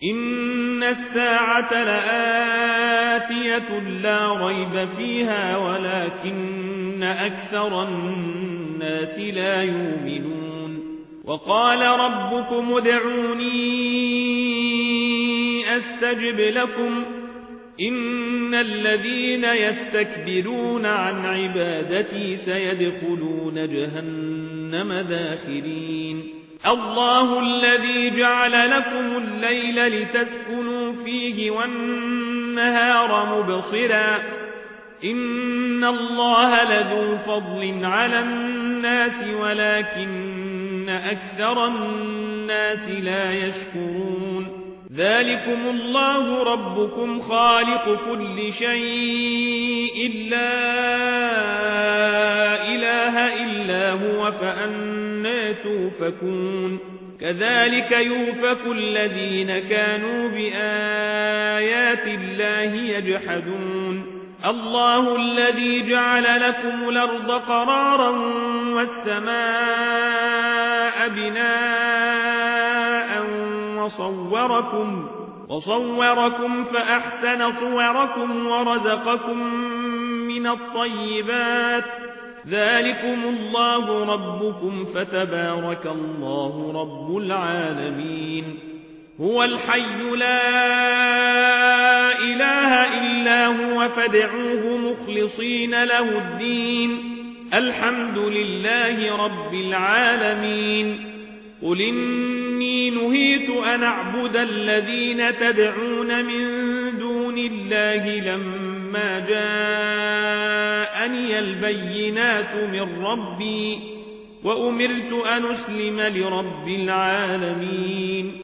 إن الساعة لآتية لا ريب فيها ولكن أكثر الناس لا يؤمنون وقال ربكم ادعوني أستجب لكم إن الذين يستكبرون عن عبادتي سيدخلون جهنم داخرين الله الذي جعل لكم الليل لتسكنوا فيه والنهار مبصرا إن الله لذو فضل على الناس ولكن أكثر الناس لا يشكرون ذلكم الله ربكم خالق كل شيء لا إله إلا هو فأنى توفكون كذلك يؤفك الذين كانوا بآيات الله يجحدون الله الذي جعل لكم الأرض قرارا والسماء بناء وصوركم فأحسن صوركم ورزقكم من الطيبات ذلكم الله ربكم فتبارك الله رب العالمين هو الحي لا إله إلا هو فادعوه مخلصين له الدين الحمد لله رب العالمين قل إني نهيت أن أعبد الذين تدعون من دون الله لما جاءني البينات من ربي وأمرت أن أسلم لرب العالمين